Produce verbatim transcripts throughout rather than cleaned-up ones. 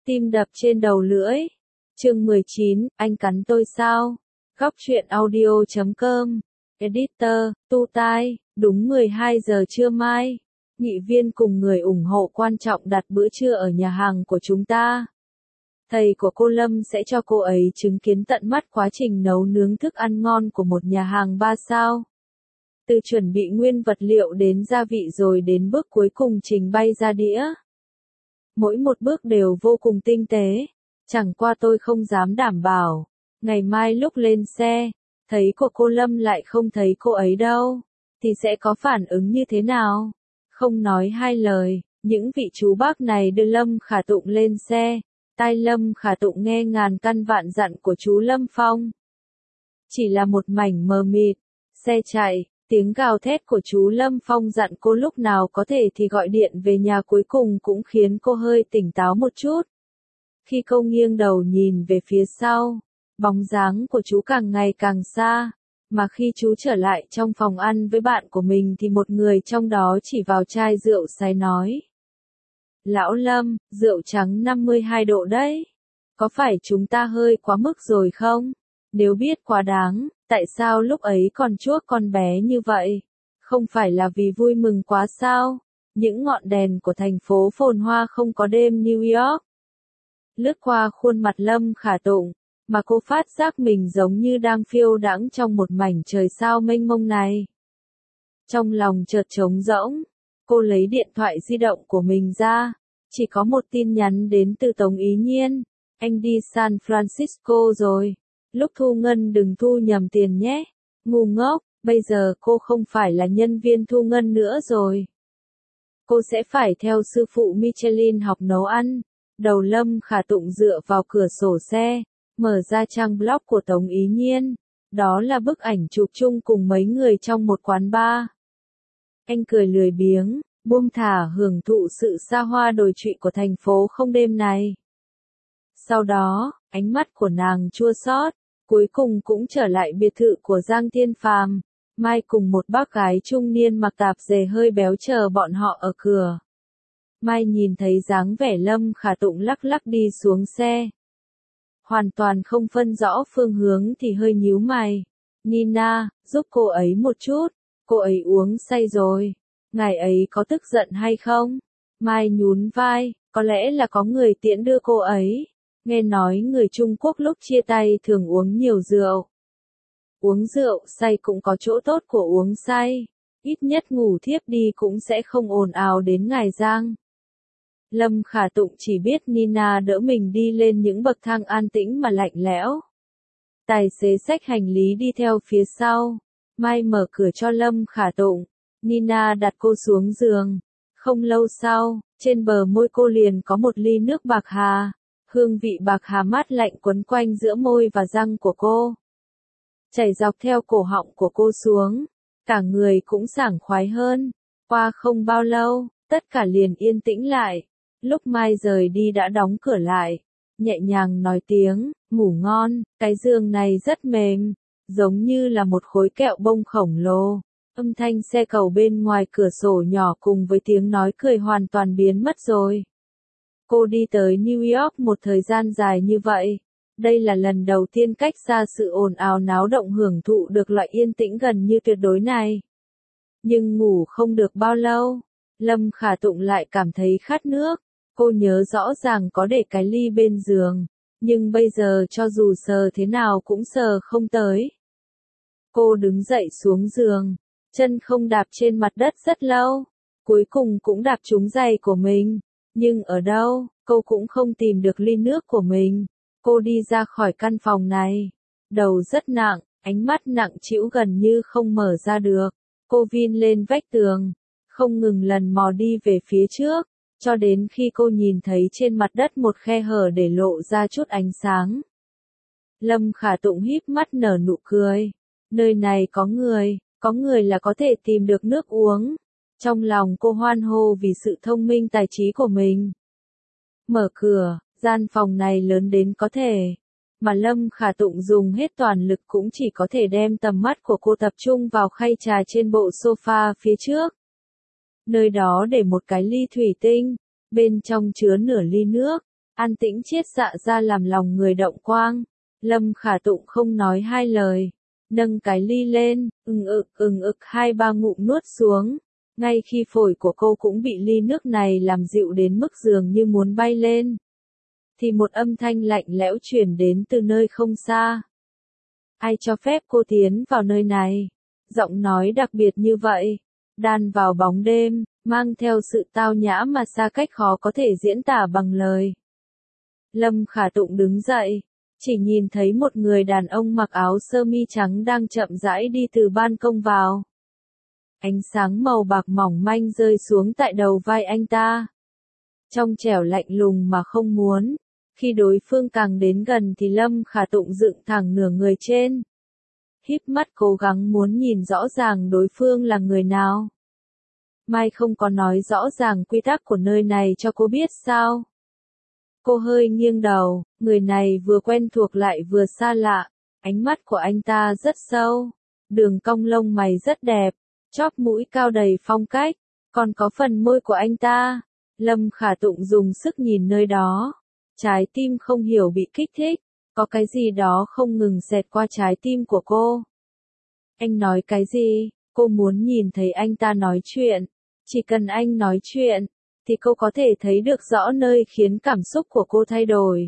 Tim đập trên đầu lưỡi. Chương mười chín, anh cắn tôi sao? Góc truyện audio chấm com. Editor, tu tai, đúng mười hai giờ trưa mai. Nghị viên cùng người ủng hộ quan trọng đặt bữa trưa ở nhà hàng của chúng ta. Thầy của cô Lâm sẽ cho cô ấy chứng kiến tận mắt quá trình nấu nướng thức ăn ngon của một nhà hàng ba sao. Từ chuẩn bị nguyên vật liệu đến gia vị rồi đến bước cuối cùng trình bày ra đĩa. Mỗi một bước đều vô cùng tinh tế. Chẳng qua tôi không dám đảm bảo. Ngày mai lúc lên xe, thấy của cô Lâm lại không thấy cô ấy đâu. Thì sẽ có phản ứng như thế nào? Không nói hai lời, những vị chú bác này đưa Lâm Khả Tụng lên xe. Tai Lâm Khả Tụng nghe ngàn căn vạn dặn của chú Lâm Phong. Chỉ là một mảnh mờ mịt. Xe chạy, tiếng gào thét của chú Lâm Phong dặn cô lúc nào có thể thì gọi điện về nhà cuối cùng cũng khiến cô hơi tỉnh táo một chút. Khi cô nghiêng đầu nhìn về phía sau, bóng dáng của chú càng ngày càng xa, mà khi chú trở lại trong phòng ăn với bạn của mình thì một người trong đó chỉ vào chai rượu say nói. Lão Lâm, rượu trắng năm mươi hai độ đấy. Có phải chúng ta hơi quá mức rồi không? Nếu biết quá đáng, tại sao lúc ấy còn chuốc con bé như vậy? Không phải là vì vui mừng quá sao? Những ngọn đèn của thành phố phồn hoa không có đêm New York. Lướt qua khuôn mặt Lâm Khả Tụng, mà cô phát giác mình giống như đang phiêu đãng trong một mảnh trời sao mênh mông này. Trong lòng chợt trống rỗng, cô lấy điện thoại di động của mình ra, chỉ có một tin nhắn đến từ Tống Ý Nhiên, anh đi San Francisco rồi, lúc thu ngân đừng thu nhầm tiền nhé, ngu ngốc, bây giờ cô không phải là nhân viên thu ngân nữa rồi. Cô sẽ phải theo sư phụ Michelin học nấu ăn. Đầu Lâm Khả Tụng dựa vào cửa sổ xe, mở ra trang blog của Tống Ý Nhiên. Đó là bức ảnh chụp chung cùng mấy người trong một quán bar. Anh cười lười biếng, buông thả hưởng thụ sự xa hoa đồi trụy của thành phố không đêm này. Sau đó, ánh mắt của nàng chua xót, cuối cùng cũng trở lại biệt thự của Giang Thiên Phàm. Mai cùng một bác gái trung niên mặc tạp dề hơi béo chờ bọn họ ở cửa. Mai nhìn thấy dáng vẻ Lâm Khả Tụng lắc lắc đi xuống xe. Hoàn toàn không phân rõ phương hướng thì hơi nhíu mày. Nina, giúp cô ấy một chút. Cô ấy uống say rồi. Ngài ấy có tức giận hay không? Mai nhún vai, có lẽ là có người tiễn đưa cô ấy. Nghe nói người Trung Quốc lúc chia tay thường uống nhiều rượu. Uống rượu say cũng có chỗ tốt của uống say. Ít nhất ngủ thiếp đi cũng sẽ không ồn ào đến ngài Giang. Lâm Khả Tụng chỉ biết Nina đỡ mình đi lên những bậc thang an tĩnh mà lạnh lẽo. Tài xế xách hành lý đi theo phía sau. Mai mở cửa cho Lâm Khả Tụng. Nina đặt cô xuống giường. Không lâu sau, trên bờ môi cô liền có một ly nước bạc hà. Hương vị bạc hà mát lạnh quấn quanh giữa môi và răng của cô. Chảy dọc theo cổ họng của cô xuống. Cả người cũng sảng khoái hơn. Qua không bao lâu, tất cả liền yên tĩnh lại. Lúc Mai rời đi đã đóng cửa lại, nhẹ nhàng nói tiếng, ngủ ngon, cái giường này rất mềm, giống như là một khối kẹo bông khổng lồ. Âm thanh xe cầu bên ngoài cửa sổ nhỏ cùng với tiếng nói cười hoàn toàn biến mất rồi. Cô đi tới New York một thời gian dài như vậy. Đây là lần đầu tiên cách xa sự ồn ào náo động hưởng thụ được loại yên tĩnh gần như tuyệt đối này. Nhưng ngủ không được bao lâu, Lâm Khả Tụng lại cảm thấy khát nước. Cô nhớ rõ ràng có để cái ly bên giường, nhưng bây giờ cho dù sờ thế nào cũng sờ không tới. Cô đứng dậy xuống giường, chân không đạp trên mặt đất rất lâu, cuối cùng cũng đạp trúng giày của mình, nhưng ở đâu, cô cũng không tìm được ly nước của mình. Cô đi ra khỏi căn phòng này, đầu rất nặng, ánh mắt nặng trĩu gần như không mở ra được. Cô vin lên vách tường, không ngừng lần mò đi về phía trước. Cho đến khi cô nhìn thấy trên mặt đất một khe hở để lộ ra chút ánh sáng. Lâm Khả Tụng híp mắt nở nụ cười. Nơi này có người, có người là có thể tìm được nước uống. Trong lòng cô hoan hô vì sự thông minh tài trí của mình. Mở cửa, gian phòng này lớn đến có thể. Mà Lâm Khả Tụng dùng hết toàn lực cũng chỉ có thể đem tầm mắt của cô tập trung vào khay trà trên bộ sofa phía trước. Nơi đó để một cái ly thủy tinh, bên trong chứa nửa ly nước, An tĩnh chiết dạ ra làm lòng người động quang. Lâm Khả Tụng không nói hai lời. Nâng cái ly lên, ừng ực ừng ực hai ba ngụm nuốt xuống. Ngay khi phổi của cô cũng bị ly nước này làm dịu đến mức dường như muốn bay lên. Thì một âm thanh lạnh lẽo truyền đến từ nơi không xa. Ai cho phép cô tiến vào nơi này? Giọng nói đặc biệt như vậy, đan vào bóng đêm, mang theo sự tao nhã mà xa cách khó có thể diễn tả bằng lời. Lâm Khả Tụng đứng dậy, chỉ nhìn thấy một người đàn ông mặc áo sơ mi trắng đang chậm rãi đi từ ban công vào. Ánh sáng màu bạc mỏng manh rơi xuống tại đầu vai anh ta. Trong trẻo lạnh lùng mà không muốn. Khi đối phương càng đến gần thì Lâm Khả Tụng dựng thẳng nửa người trên. Híp mắt cố gắng muốn nhìn rõ ràng đối phương là người nào. Mai không có nói rõ ràng quy tắc của nơi này cho cô biết sao? Cô hơi nghiêng đầu, người này vừa quen thuộc lại vừa xa lạ. Ánh mắt của anh ta rất sâu. Đường cong lông mày rất đẹp. Chóp mũi cao đầy phong cách. Còn có phần môi của anh ta. Lâm Khả Tụng dùng sức nhìn nơi đó. Trái tim không hiểu bị kích thích. Có cái gì đó không ngừng xẹt qua trái tim của cô. Anh nói cái gì? Cô muốn nhìn thấy anh ta nói chuyện. Chỉ cần anh nói chuyện, thì cô có thể thấy được rõ nơi khiến cảm xúc của cô thay đổi.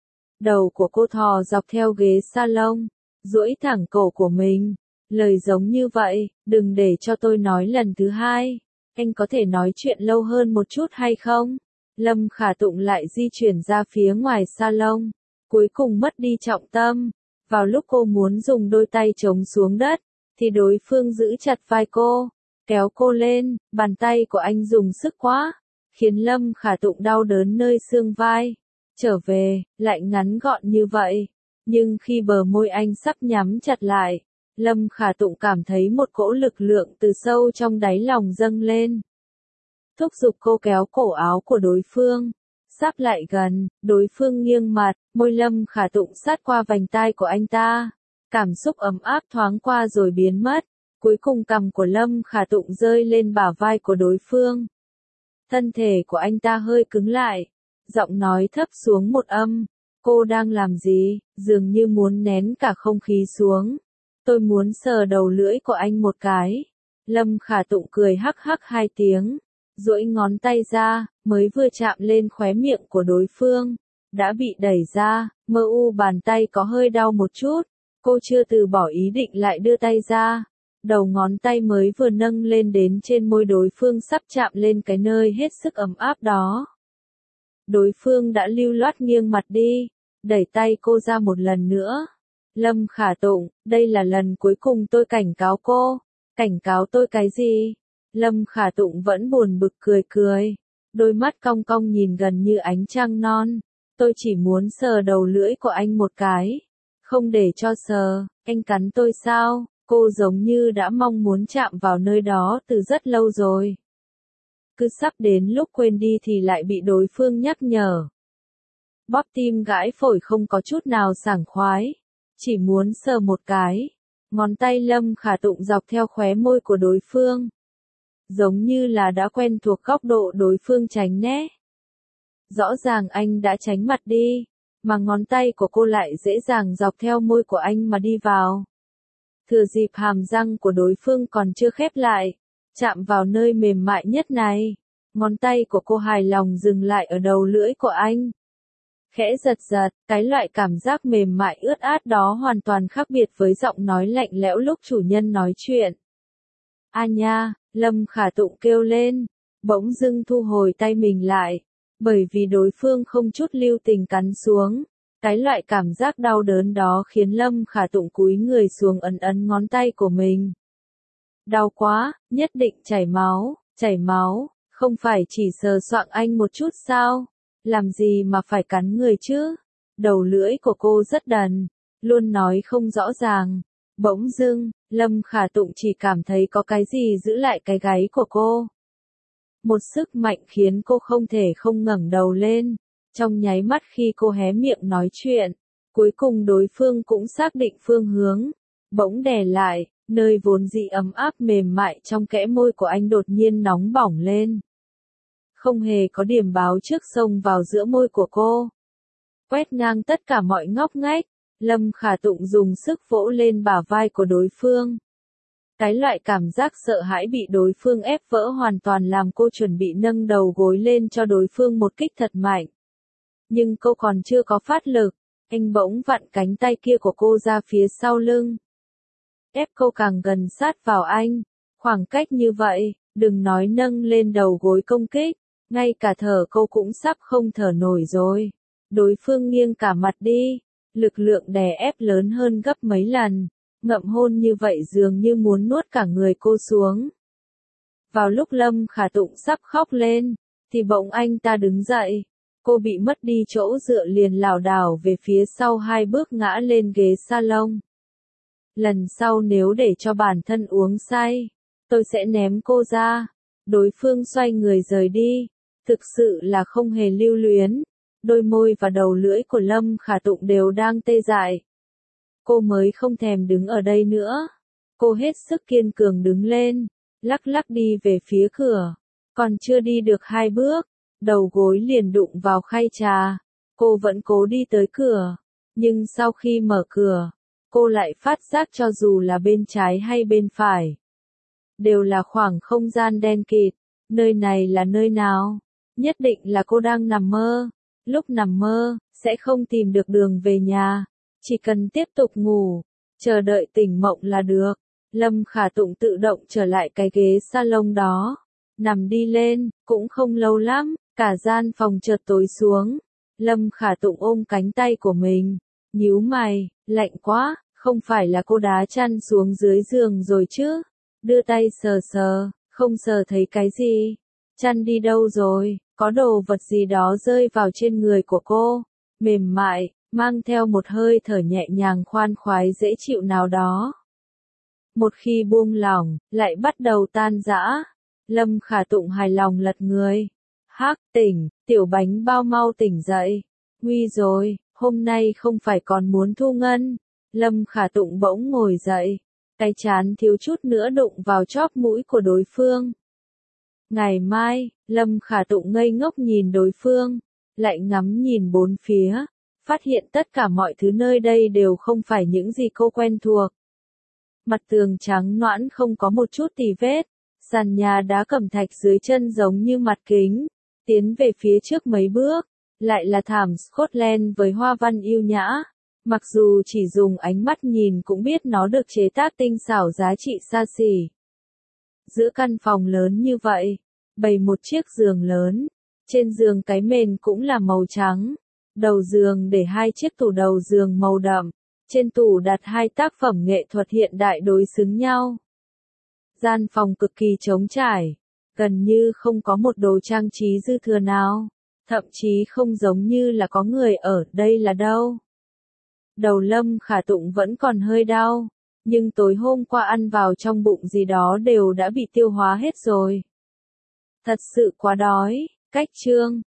Đầu của cô thò dọc theo ghế salon, duỗi thẳng cổ của mình. Lời giống như vậy, đừng để cho tôi nói lần thứ hai. Anh có thể nói chuyện lâu hơn một chút hay không? Lâm Khả Tụng lại di chuyển ra phía ngoài salon. Cuối cùng mất đi trọng tâm. Vào lúc cô muốn dùng đôi tay chống xuống đất, thì đối phương giữ chặt vai cô, kéo cô lên. Bàn tay của anh dùng sức quá, khiến Lâm Khả Tụng đau đớn nơi xương vai. Trở về, lại ngắn gọn như vậy. Nhưng khi bờ môi anh sắp nhắm chặt lại, Lâm Khả Tụng cảm thấy một cỗ lực lượng từ sâu trong đáy lòng dâng lên. Thúc giục cô kéo cổ áo của đối phương. Sắp lại gần, đối phương nghiêng mặt, môi Lâm Khả Tụng sát qua vành tai của anh ta. Cảm xúc ấm áp thoáng qua rồi biến mất. Cuối cùng cằm của Lâm Khả Tụng rơi lên bả vai của đối phương. Thân thể của anh ta hơi cứng lại. Giọng nói thấp xuống một âm. Cô đang làm gì? Dường như muốn nén cả không khí xuống. Tôi muốn sờ đầu lưỡi của anh một cái. Lâm Khả Tụng cười hắc hắc hai tiếng. Duỗi ngón tay ra, mới vừa chạm lên khóe miệng của đối phương. Đã bị đẩy ra, mơ u bàn tay có hơi đau một chút. Cô chưa từ bỏ ý định lại đưa tay ra. Đầu ngón tay mới vừa nâng lên đến trên môi đối phương sắp chạm lên cái nơi hết sức ấm áp đó. Đối phương đã lưu loát nghiêng mặt đi, đẩy tay cô ra một lần nữa. Lâm Khả Tụng, đây là lần cuối cùng tôi cảnh cáo cô. Cảnh cáo tôi cái gì? Lâm Khả Tụng vẫn buồn bực cười cười. Đôi mắt cong cong nhìn gần như ánh trăng non. Tôi chỉ muốn sờ đầu lưỡi của anh một cái. Không để cho sờ, anh cắn tôi sao? Cô giống như đã mong muốn chạm vào nơi đó từ rất lâu rồi. Cứ sắp đến lúc quên đi thì lại bị đối phương nhắc nhở. Bóp tim gãi phổi không có chút nào sảng khoái. Chỉ muốn sờ một cái. Ngón tay Lâm Khả Tụng dọc theo khóe môi của đối phương. Giống như là đã quen thuộc góc độ đối phương tránh né. Rõ ràng anh đã tránh mặt đi, mà ngón tay của cô lại dễ dàng dọc theo môi của anh mà đi vào. Thừa dịp hàm răng của đối phương còn chưa khép lại, chạm vào nơi mềm mại nhất này, ngón tay của cô hài lòng dừng lại ở đầu lưỡi của anh. Khẽ giật giật, cái loại cảm giác mềm mại ướt át đó hoàn toàn khác biệt với giọng nói lạnh lẽo lúc chủ nhân nói chuyện. A nha, Lâm Khả Tụng kêu lên, bỗng dưng thu hồi tay mình lại, bởi vì đối phương không chút lưu tình cắn xuống. Cái loại cảm giác đau đớn đó khiến Lâm Khả Tụng cúi người xuống ấn ấn ngón tay của mình. Đau quá, nhất định chảy máu, chảy máu, không phải chỉ sờ soạng anh một chút sao? Làm gì mà phải cắn người chứ? Đầu lưỡi của cô rất đần, luôn nói không rõ ràng. Bỗng dưng, Lâm Khả Tụng chỉ cảm thấy có cái gì giữ lại cái gáy của cô. Một sức mạnh khiến cô không thể không ngẩng đầu lên. Trong nháy mắt khi cô hé miệng nói chuyện, cuối cùng đối phương cũng xác định phương hướng. Bỗng đè lại, nơi vốn dĩ ấm áp mềm mại trong kẽ môi của anh đột nhiên nóng bỏng lên. Không hề có điểm báo trước xông vào giữa môi của cô. quét ngang tất cả mọi ngóc ngách. Lâm Khả Tụng dùng sức vỗ lên bả vai của đối phương. Cái loại cảm giác sợ hãi bị đối phương ép vỡ hoàn toàn làm cô chuẩn bị nâng đầu gối lên cho đối phương một kích thật mạnh. Nhưng cô còn chưa có phát lực, anh bỗng vặn cánh tay kia của cô ra phía sau lưng. Ép cô càng gần sát vào anh. Khoảng cách như vậy, đừng nói nâng lên đầu gối công kích, ngay cả thở cô cũng sắp không thở nổi rồi. Đối phương nghiêng cả mặt đi, lực lượng đè ép lớn hơn gấp mấy lần, ngậm hôn như vậy dường như muốn nuốt cả người cô xuống. Vào lúc Lâm Khả Tụng sắp khóc lên, thì bỗng anh ta đứng dậy. Cô bị mất đi chỗ dựa liền lảo đảo về phía sau hai bước ngã lên ghế salon. Lần sau nếu để cho bản thân uống say, tôi sẽ ném cô ra. Đối phương xoay người rời đi, thực sự là không hề lưu luyến. Đôi môi và đầu lưỡi của Lâm Khả Tụng đều đang tê dại. Cô mới không thèm đứng ở đây nữa. Cô hết sức kiên cường đứng lên, lắc lắc đi về phía cửa. Còn chưa đi được hai bước, đầu gối liền đụng vào khay trà. Cô vẫn cố đi tới cửa, nhưng sau khi mở cửa, cô lại phát giác cho dù là bên trái hay bên phải, đều là khoảng không gian đen kịt. Nơi này là nơi nào? Nhất định là cô đang nằm mơ. Lúc nằm mơ, sẽ không tìm được đường về nhà. Chỉ cần tiếp tục ngủ, chờ đợi tỉnh mộng là được. Lâm Khả Tụng tự động trở lại cái ghế salon đó. Nằm đi lên, cũng không lâu lắm, cả gian phòng chợt tối xuống. Lâm Khả Tụng ôm cánh tay của mình, nhíu mày, lạnh quá, không phải là cô đá chăn xuống dưới giường rồi chứ? Đưa tay sờ sờ, không sờ thấy cái gì. Chăn đi đâu rồi? Có đồ vật gì đó rơi vào trên người của cô, mềm mại, mang theo một hơi thở nhẹ nhàng khoan khoái dễ chịu nào đó. Một khi buông lỏng, lại bắt đầu tan rã. Lâm Khả Tụng hài lòng lật người. Hắc, tỉnh, tiểu bánh bao mau tỉnh dậy. Nguy rồi, hôm nay không phải còn muốn thu ngân. Lâm Khả Tụng bỗng ngồi dậy, cái trán thiếu chút nữa đụng vào chóp mũi của đối phương. Ngày mai, Lâm Khả Tụng ngây ngốc nhìn đối phương, lại ngắm nhìn bốn phía, phát hiện tất cả mọi thứ nơi đây đều không phải những gì cô quen thuộc. Mặt tường trắng nõn không có một chút tì vết, sàn nhà đá cẩm thạch dưới chân giống như mặt kính, tiến về phía trước mấy bước, lại là thảm Scotland với hoa văn yêu nhã. Mặc dù chỉ dùng ánh mắt nhìn cũng biết nó được chế tác tinh xảo giá trị xa xỉ. Giữa căn phòng lớn như vậy, bày một chiếc giường lớn, trên giường cái mền cũng là màu trắng, đầu giường để hai chiếc tủ đầu giường màu đậm, trên tủ đặt hai tác phẩm nghệ thuật hiện đại đối xứng nhau. Gian phòng cực kỳ trống trải, gần như không có một đồ trang trí dư thừa nào, thậm chí không giống như là có người ở đây là đâu. Đầu Lâm Khả Tụng vẫn còn hơi đau, nhưng tối hôm qua ăn vào trong bụng gì đó đều đã bị tiêu hóa hết rồi. Thật sự quá đói. Cách chương